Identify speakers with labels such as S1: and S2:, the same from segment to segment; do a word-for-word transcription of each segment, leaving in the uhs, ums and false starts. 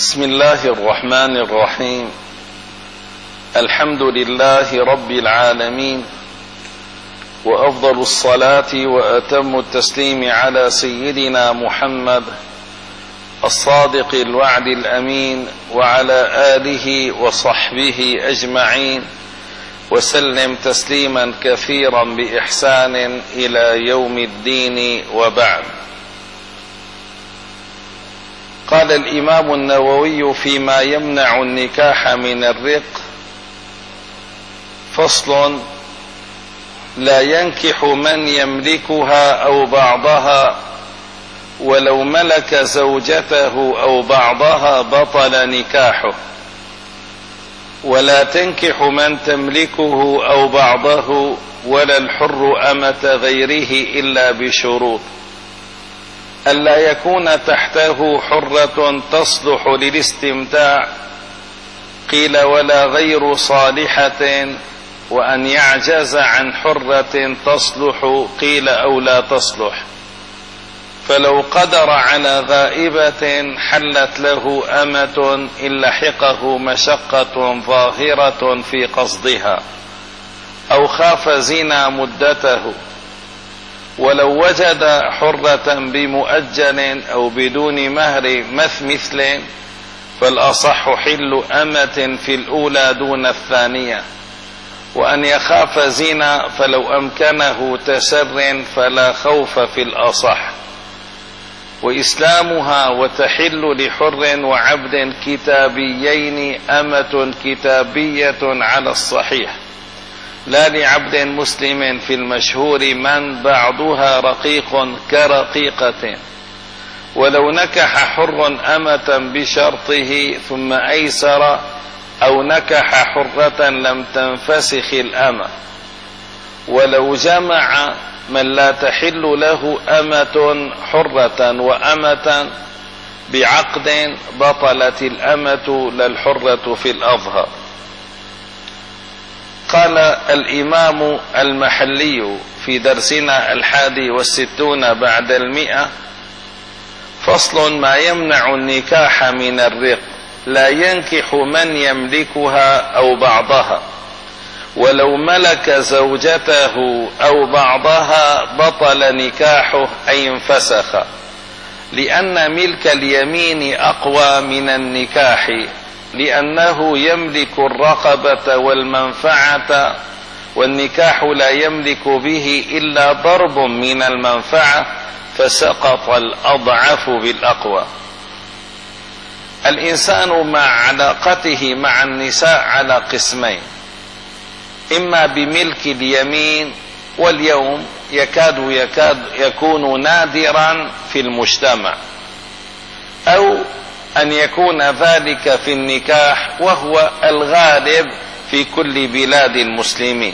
S1: بسم الله الرحمن الرحيم. الحمد لله رب العالمين، وأفضل الصلاة وأتم التسليم على سيدنا محمد الصادق الوعد الأمين، وعلى آله وصحبه أجمعين، وسلم تسليما كثيرا بإحسان إلى يوم الدين، وبعد. قال الإمام النووي فيما يمنع النكاح من الرق: فصل: لا ينكح من يملكها أو بعضها، ولو ملك زوجته أو بعضها بطل نكاحه، ولا تنكح من تملكه أو بعضه، ولا الحر أمة غيره إلا بشروط: ألا يكون تحته حرة تصلح للاستمتاع، قيل ولا غير صالحة، وأن يعجز عن حرة تصلح، قيل أو لا تصلح. فلو قدر على غائبة حلت له أمة إن لحقه مشقة ظاهرة في قصدها، أو خاف زنا مدته. ولو وجد حرة بمؤجل أو بدون مهر مثل، فالأصح حل أمة في الأولى دون الثانية. وأن يخاف زنا فلو أمكنه تسر فلا خوف في الأصح. وإسلامها وتحل لحر وعبد كتابيين أمة كتابية على الصحيح، لا لعبد مسلم في المشهور من بعضها رقيق كرقيقة. ولو نكح حر أمة بشرطه ثم أيسر، أو نكح حرة لم تنفسخ الأمة. ولو جمع من لا تحل له أمة حرة وأمة بعقد بطلت الأمة لا الحرة في الأظهر. قال الإمام المحلي في درسنا الحادي والستون بعد المئة: فصل: ما يمنع النكاح من الرق: لا ينكح من يملكها أو بعضها، ولو ملك زوجته أو بعضها بطل نكاحه أي انفسخ، لأن ملك اليمين أقوى من النكاح، لأنه يملك الرقبة والمنفعة، والنكاح لا يملك به إلا ضرب من المنفعة، فسقط الأضعف بالأقوى. الإنسان مع علاقته مع النساء على قسمين: إما بملك اليمين، واليوم يكاد يكاد يكون نادرا في المجتمع، أو أن يكون ذلك في النكاح، وهو الغالب في كل بلاد المسلمين.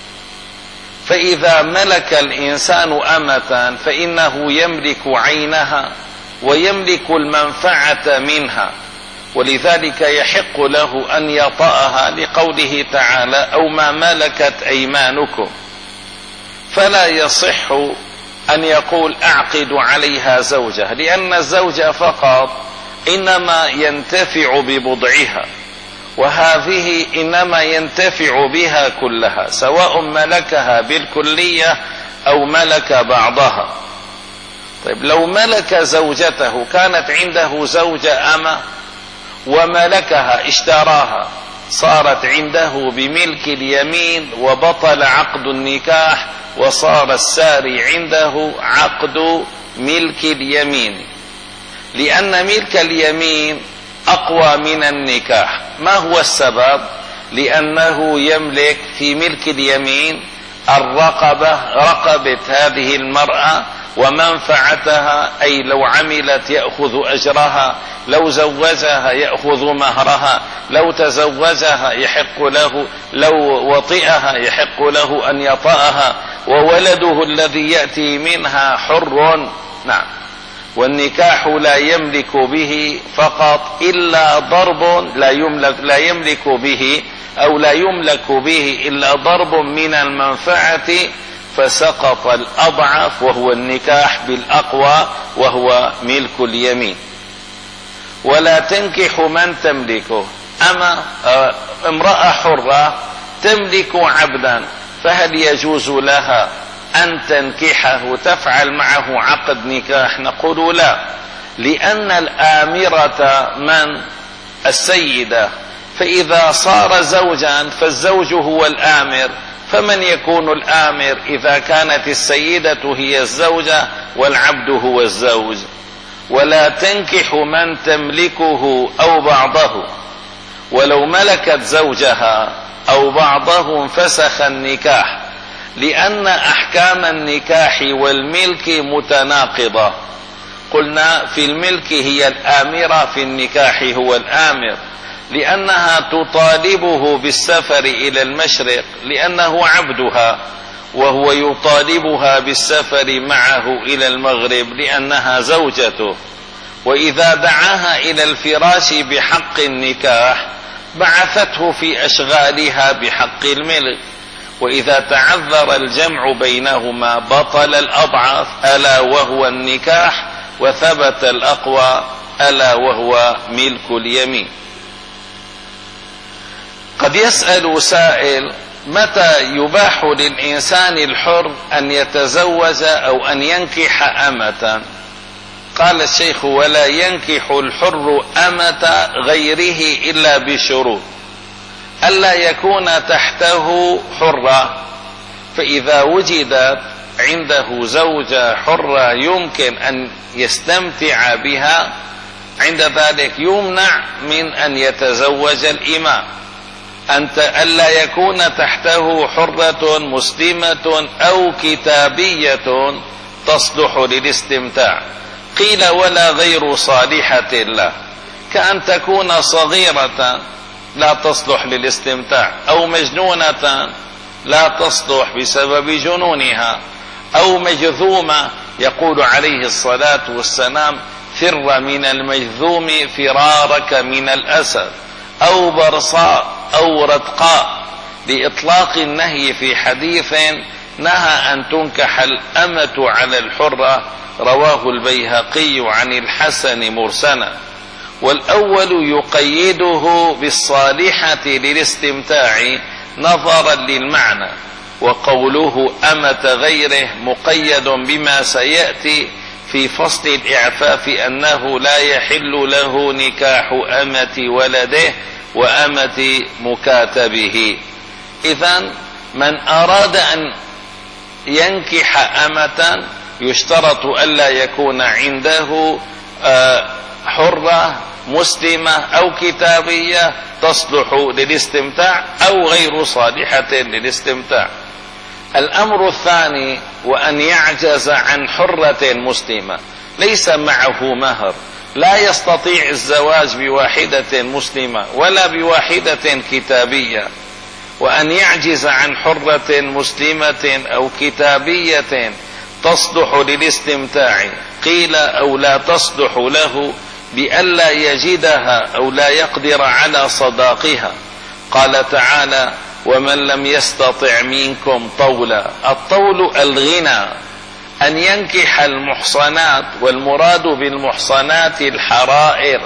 S1: فإذا ملك الإنسان أمة فإنه يملك عينها ويملك المنفعة منها، ولذلك يحق له أن يطأها، لقوله تعالى: أو ما ملكت أيمانكم. فلا يصح أن يقول أعقد عليها زوجة، لأن الزوجة فقط إنما ينتفع ببضعها، وهذه إنما ينتفع بها كلها، سواء ملكها بالكلية أو ملك بعضها. طيب، لو ملك زوجته، كانت عنده زوجة أمة وملكها اشتراها، صارت عنده بملك اليمين، وبطل عقد النكاح، وصار الساري عنده عقد ملك اليمين، لأن ملك اليمين أقوى من النكاح. ما هو السبب؟ لأنه يملك في ملك اليمين الرقبة، رقبة هذه المرأة، ومنفعتها، أي لو عملت يأخذ أجرها، لو زوجها يأخذ مهرها، لو تزوجها يحق له، لو وطئها يحق له أن يطأها، وولده الذي يأتي منها حر. نعم. والنكاح لا يملك به فقط إلا ضرب، لا يملك, لا يملك به أو لا يملك به إلا ضرب من المنفعة، فسقط الأضعف وهو النكاح بالأقوى وهو ملك اليمين. ولا تنكح من تملكه. أما امرأة حرة تملك عبدا، فهل يجوز لها أن تنكحه تفعل معه عقد نكاح؟ نقول لا، لأن الآمرة من؟ السيدة، فإذا صار زوجا فالزوج هو الآمر، فمن يكون الآمر إذا كانت السيدة هي الزوجة والعبد هو الزوج؟ ولا تنكح من تملكه أو بعضه، ولو ملكت زوجها أو بعضه انفسخ النكاح، لأن أحكام النكاح والملك متناقضة. قلنا في الملك هي الآمرة، في النكاح هو الآمر، لأنها تطالبه بالسفر إلى المشرق لأنه عبدها، وهو يطالبها بالسفر معه إلى المغرب لأنها زوجته. وإذا دعاها إلى الفراش بحق النكاح بعثته في أشغالها بحق الملك. وإذا تعذر الجمع بينهما بطل الأضعف ألا وهو النكاح، وثبت الأقوى ألا وهو ملك اليمين. قد يسأل سائل: متى يباح للإنسان الحر أن يتزوج أو أن ينكح أمة؟ قال الشيخ: ولا ينكح الحر أمة غيره إلا بشروط: ألا يكون تحته حرة، فإذا وجدت عنده زوجة حرة يمكن أن يستمتع بها، عند ذلك يمنع من أن يتزوج الإمام. أنت ألا يكون تحته حرة مسلمة أو كتابية تصلح للاستمتاع. قيل: ولا غير صالحة له، كأن تكون صغيرة لا تصلح للاستمتاع، أو مجنونة لا تصلح بسبب جنونها، أو مجذومة، يقول عليه الصلاة والسلام: فر من المجذوم فرارك من الأسد، أو برصاء أو رتقاء، لإطلاق النهي في حديث نهى أن تنكح الأمة على الحرة، رواه البيهقي عن الحسن مرسلا. والأول يقيده بالصالحة للاستمتاع نظرا للمعنى، وقوله أمة غيره مقيد بما سيأتي في فصل الإعفاف أنه لا يحل له نكاح أمة ولده وأمة مكاتبه. إذن من أراد أن ينكح أمة يشترط ألا يكون عنده حرة مسلمة أو كتابية تصلح للاستمتاع أو غير صالحة للاستمتاع. الأمر الثاني: وأن يعجز عن حرة مسلمة ليس معه مهر، لا يستطيع الزواج بواحدة مسلمة ولا بواحدة كتابية، وأن يعجز عن حرة مسلمة أو كتابية تصلح للاستمتاع. قيل: أو لا تصلح له بألا يجدها أو لا يقدر على صداقها. قال تعالى: ومن لم يستطع منكم طولا. الطول الغنى، أن ينكح المحصنات، والمراد بالمحصنات الحرائر.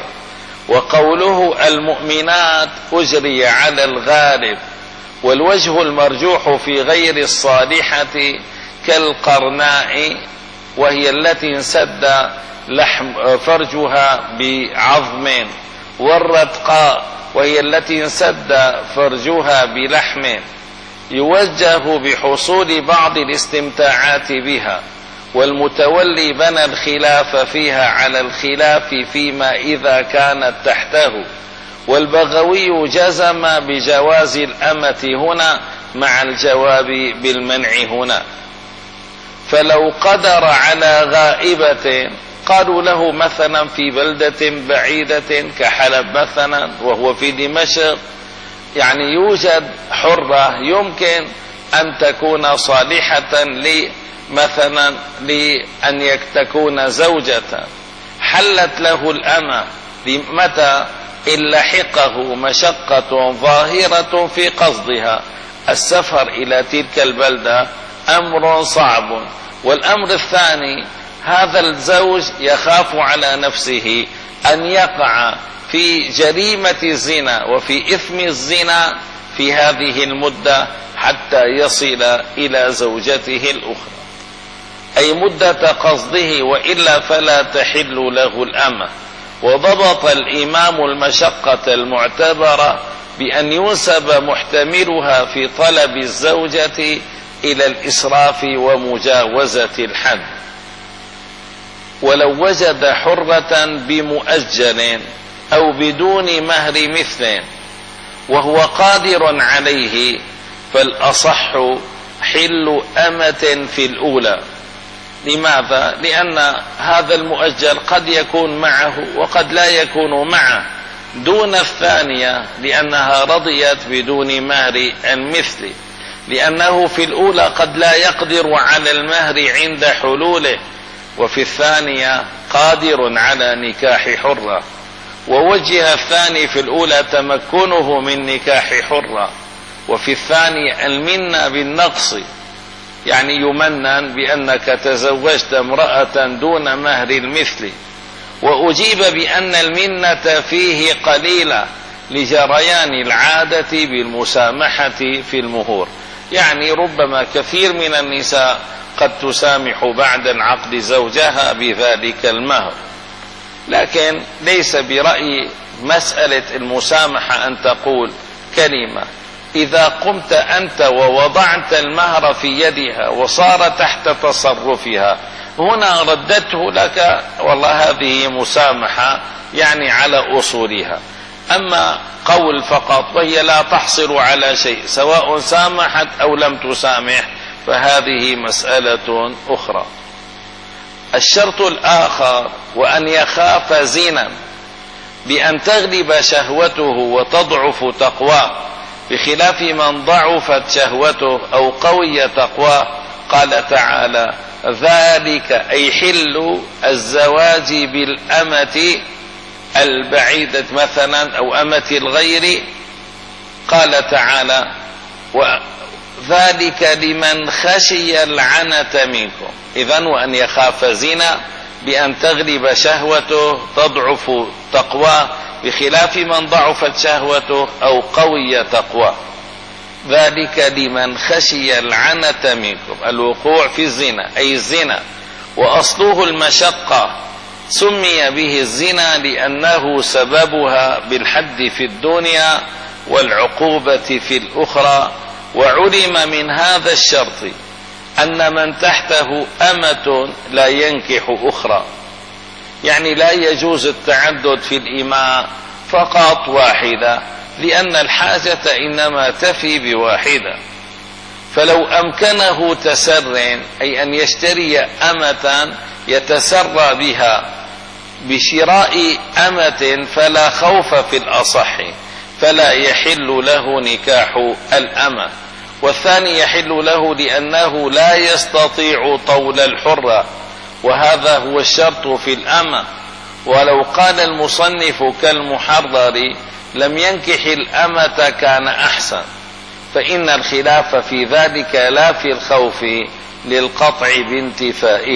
S1: وقوله المؤمنات أجري على الغالب، والوجه المرجوح في غير الصالحة كالقرناء، وهي التي انسد لحم فرجها بعظم، والرتقاء وهي التي انسد فرجها بلحم، يوجه بحصول بعض الاستمتاعات بها. والمتولي بنى الخلاف فيها على الخلاف فيما إذا كانت تحته. والبغوي جزم بجواز الأمة هنا مع الجواب بالمنع هنا. فلو قدر على غائبة، قالوا له مثلا في بلدة بعيدة كحلب مثلا وهو في دمشق، يعني يوجد حرة يمكن أن تكون صالحة لي مثلا لأن تكون زوجة، حلت له الأمة. متى؟ إن لحقه مشقة ظاهرة في قصدها. السفر إلى تلك البلدة أمر صعب. والأمر الثاني: هذا الزوج يخاف على نفسه أن يقع في جريمة الزنا وفي إثم الزنا في هذه المدة حتى يصل إلى زوجته الأخرى، أي مدة قصده، وإلا فلا تحل له الأمة. وضبط الإمام المشقة المعتبرة بأن ينسب محتملها في طلب الزوجة إلى الإسراف ومجاوزة الحد. ولو وجد حرة بمؤجل أو بدون مهر مثل وهو قادر عليه فالأصح حل أمة في الأولى. لماذا؟ لأن هذا المؤجل قد يكون معه وقد لا يكون معه، دون الثانية لأنها رضيت بدون مهر المثل، لأنه في الأولى قد لا يقدر على المهر عند حلوله، وفي الثانية قادر على نكاح حرة. ووجه الثاني في الأولى تمكنه من نكاح حرة، وفي الثاني المنة بالنقص، يعني يمنن بأنك تزوجت امرأة دون مهر المثل. وأجيب بأن المنة فيه قليلة لجريان العادة بالمسامحة في المهور، يعني ربما كثير من النساء قد تسامح بعد عقد زوجها بذلك المهر. لكن ليس برأي مسألة المسامحة أن تقول كلمة إذا قمت أنت ووضعت المهر في يدها وصار تحت تصرفها، هنا ردته لك والله هذه مسامحة يعني على أصولها. أما قول فقط وهي لا تحصل على شيء سواء سامحت أو لم تسامح فهذه مسألة أخرى. الشرط الآخر وأن يخاف زنا بأن تغلب شهوته وتضعف تقواه، بخلاف من ضعفت شهوته أو قوي تقواه. قال تعالى: ذلك أي حل الزواج بالأمة البعيدة مثلا أو أمة الغير. قال تعالى: ذلك لمن خشي العنة منكم. إذن وأن يخاف زنا بأن تغلب شهوته تضعف تقواه، بخلاف من ضعفت شهوته أو قوي تقواه. ذلك لمن خشي العنة منكم، الوقوع في الزنا أي الزنا، وأصله المشقة. سمي به الزنا لأنه سببها بالحد في الدنيا والعقوبة في الأخرى. وعلم من هذا الشرط أن من تحته أمة لا ينكح أخرى، يعني لا يجوز التعدد في الإماء فقط واحدة، لأن الحاجة إنما تفي بواحدة. فلو أمكنه تسر أي أن يشتري أمة يتسرى بها بشراء أمة فلا خوف في الأصح، فلا يحل له نكاح الأمة. والثاني يحل له لأنه لا يستطيع طول الحرة، وهذا هو الشرط في الأمة. ولو قال المصنف كالمحرر لم ينكح الأمة كان أحسن، فإن الخلاف في ذلك لا في الخوف للقطع بانتفائه.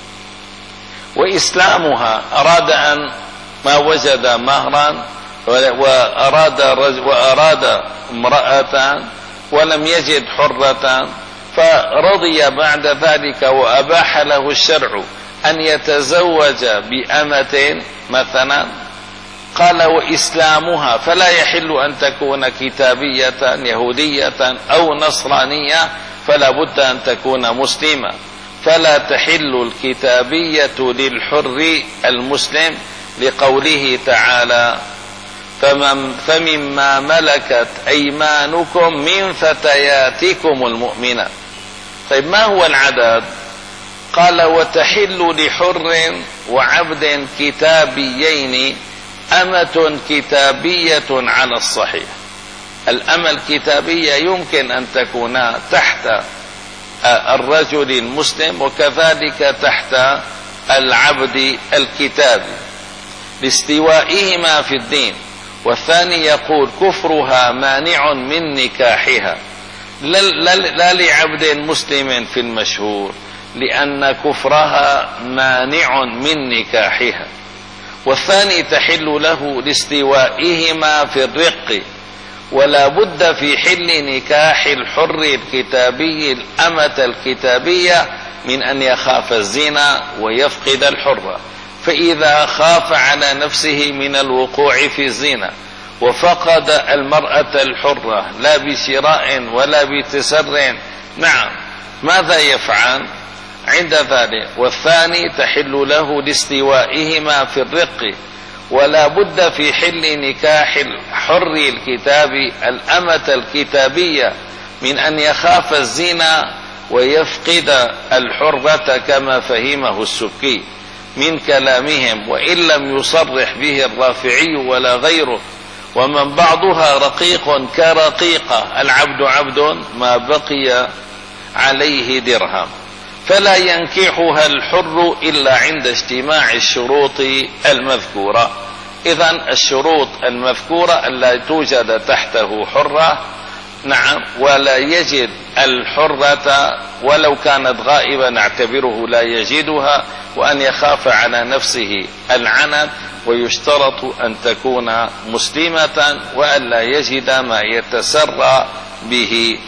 S1: وإسلامها أراد أن ما وجد مهرا وأراد, وأراد امرأة ولم يجد حرة، فرضي بعد ذلك وأباح له الشرع أن يتزوج بأمة مثلا. قال: وإسلامها، فلا يحل أن تكون كتابية يهودية أو نصرانية، فلا بد أن تكون مسلمة. فلا تحل الكتابية للحر المسلم، لقوله تعالى: فمن فمما ملكت أيمانكم من فتياتكم المؤمنات. طيب ما هو العدد؟ قال: وتحل لحر وعبد كتابيين أمة كتابية على الصحيح. الأمة الكتابية يمكن أن تكون تحت الرجل المسلم وكذلك تحت العبد الكتابي لاستوائهما في الدين. والثاني يقول كفرها مانع من نكاحها، لا لعبد مسلم في المشهور، لأن كفرها مانع من نكاحها. والثاني تحل له لاستوائهما في الرق، ولا بد في حل نكاح الحر الكتابي الأمة الكتابية من أن يخاف الزنا ويفقد الحرة. فإذا خاف على نفسه من الوقوع في الزنا وفقد المرأة الحرة لا بشراء ولا بتسر، نعم، ماذا يفعل عند ذلك؟ والثاني تحل له لاستوائهما في الرق، ولا بد في حل نكاح الحر الكتاب الأمة الكتابية من أن يخاف الزنا ويفقد الحرة كما فهمه السكي من كلامهم، وإن لم يصرح به الرافعي ولا غيره. ومن بعضها رقيق كرقيقة، العبد عبد ما بقي عليه درهم، فلا ينكحها الحر إلا عند اجتماع الشروط المذكورة. إذن الشروط المذكورة ألا توجد تحته حرة، نعم، ولا يجد الحرة ولو كانت غائبة نعتبره لا يجدها، وأن يخاف على نفسه العنت، ويشترط أن تكون مسلمة وأن لا يجد ما يتسرى به.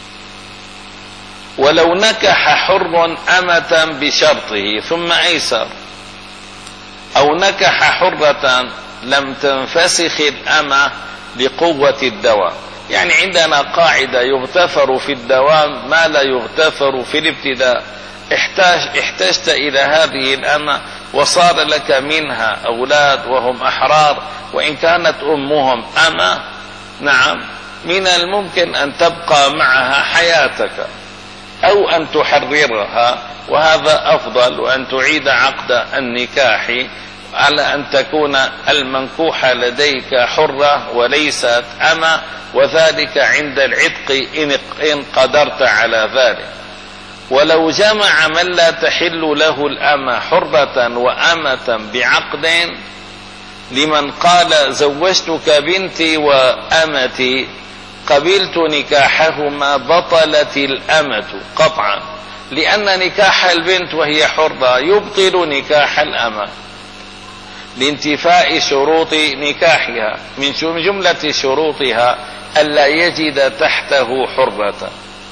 S1: ولو نكح حر أمة بشرطه ثم أيسر، أو نكح حرة لم تنفسخ الأمة لقوة الدوام. يعني عندنا قاعدة: يغتفر في الدوام ما لا يغتفر في الابتداء. احتاج احتجت إلى هذه الأمة وصار لك منها أولاد وهم أحرار، وإن كانت أمهم أمة، نعم، من الممكن أن تبقى معها حياتك أو أن تحررها، وهذا أفضل، وأن تعيد عقد النكاح على أن تكون المنكوحة لديك حرة وليست أمة، وذلك عند العتق إن قدرت على ذلك. ولو جمع من لا تحل له الأمة حرة وأمة بعقد، لمن قال زوجتك بنتي وأمتي قبلت نكاحهما بطلت الأمة قطعا، لأن نكاح البنت وهي حرة يبطل نكاح الأمة لانتفاء شروط نكاحها. من جملة شروطها ألا يجد تحته حرة.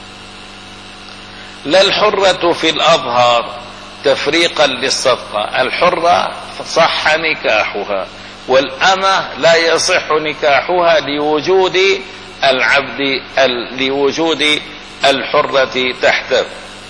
S1: لا الحرة في الأظهار تفريقا للصدقة، الحرة صح نكاحها، والأمة لا يصح نكاحها لوجود العبد لوجود الحرة تحته.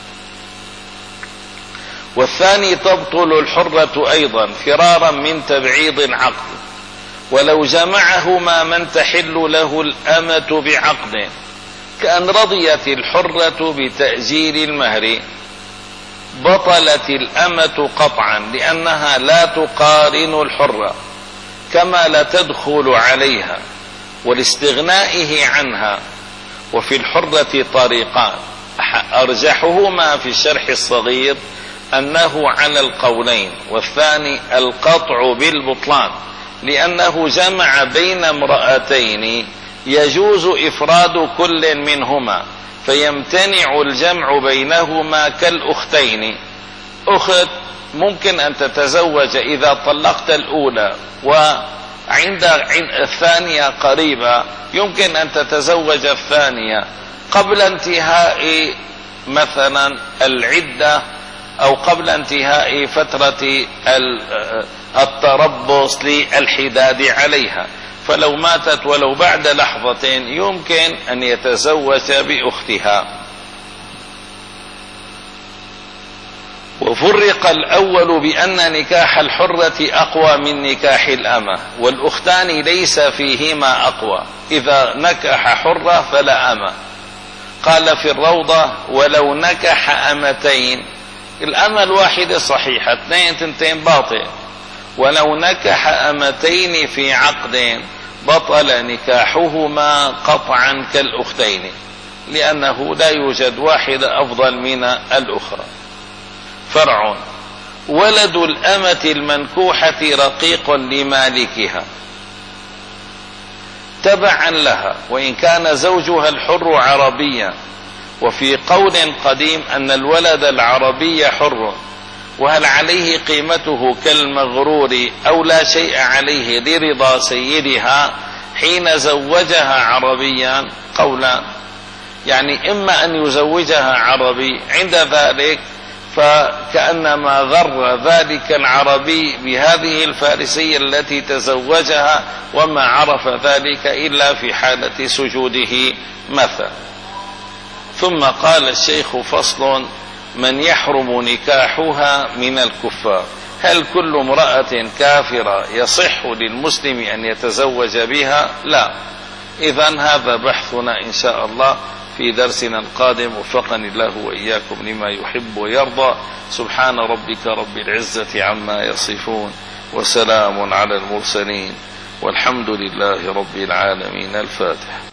S1: والثاني تبطل الحرة أيضا فرارا من تبعيض العقد، ولو جمعهما من تحل له الأمة بعقد، كأن رضيت الحرة بتأجيل المهر بطلت الأمة قطعا، لأنها لا تقارن الحرة كما لا تدخل عليها ولاستغنائه عنها. وفي الحرة طريقان، أرجحهما في الشرح الصغير أنه على القولين، والثاني القطع بالبطلان، لأنه جمع بين امرأتين يجوز إفراد كل منهما، فيمتنع الجمع بينهما كالأختين. أخت ممكن أن تتزوج إذا طلقت الأولى، وعند الثانية قريبة يمكن أن تتزوج الثانية قبل انتهاء مثلا العدة أو قبل انتهاء فترة التربص للحداد عليها، فلو ماتت ولو بعد لحظتين يمكن أن يتزوج بأختها. وفرق الأول بأن نكاح الحرة أقوى من نكاح الأمة، والأختان ليس فيهما أقوى، إذا نكح حرة فلا أمة. قال في الروضة: ولو نكح أمتين، الأمة الواحدة صحيحة، اثنين تنتين باطل، ولو نكح أمتين في عقد بطل نكاحهما قطعا كالأختين، لأنه لا يوجد واحدة أفضل من الأخرى. فرع: ولد الأمة المنكوحة رقيق لمالكها تبعا لها، وإن كان زوجها الحر عربيا. وفي قول قديم أن الولد العربي حر، وهل عليه قيمته كالمغرور أو لا شيء عليه لرضا سيدها حين زوجها عربيا؟ قولان، يعني إما أن يزوجها عربي، عند ذلك فكأنما غر ذلك العربي بهذه الفارسية التي تزوجها وما عرف ذلك إلا في حالة سجوده مثلا. ثم قال الشيخ: فصل: من يحرم نكاحها من الكفار. هل كل امرأة كافرة يصح للمسلم أن يتزوج بها؟ لا. إذن هذا بحثنا إن شاء الله في درسنا القادم، وفقني الله وإياكم لما يحب ويرضى. سبحان ربك رب العزة عما يصفون، وسلام على المرسلين، والحمد لله رب العالمين. الفاتح.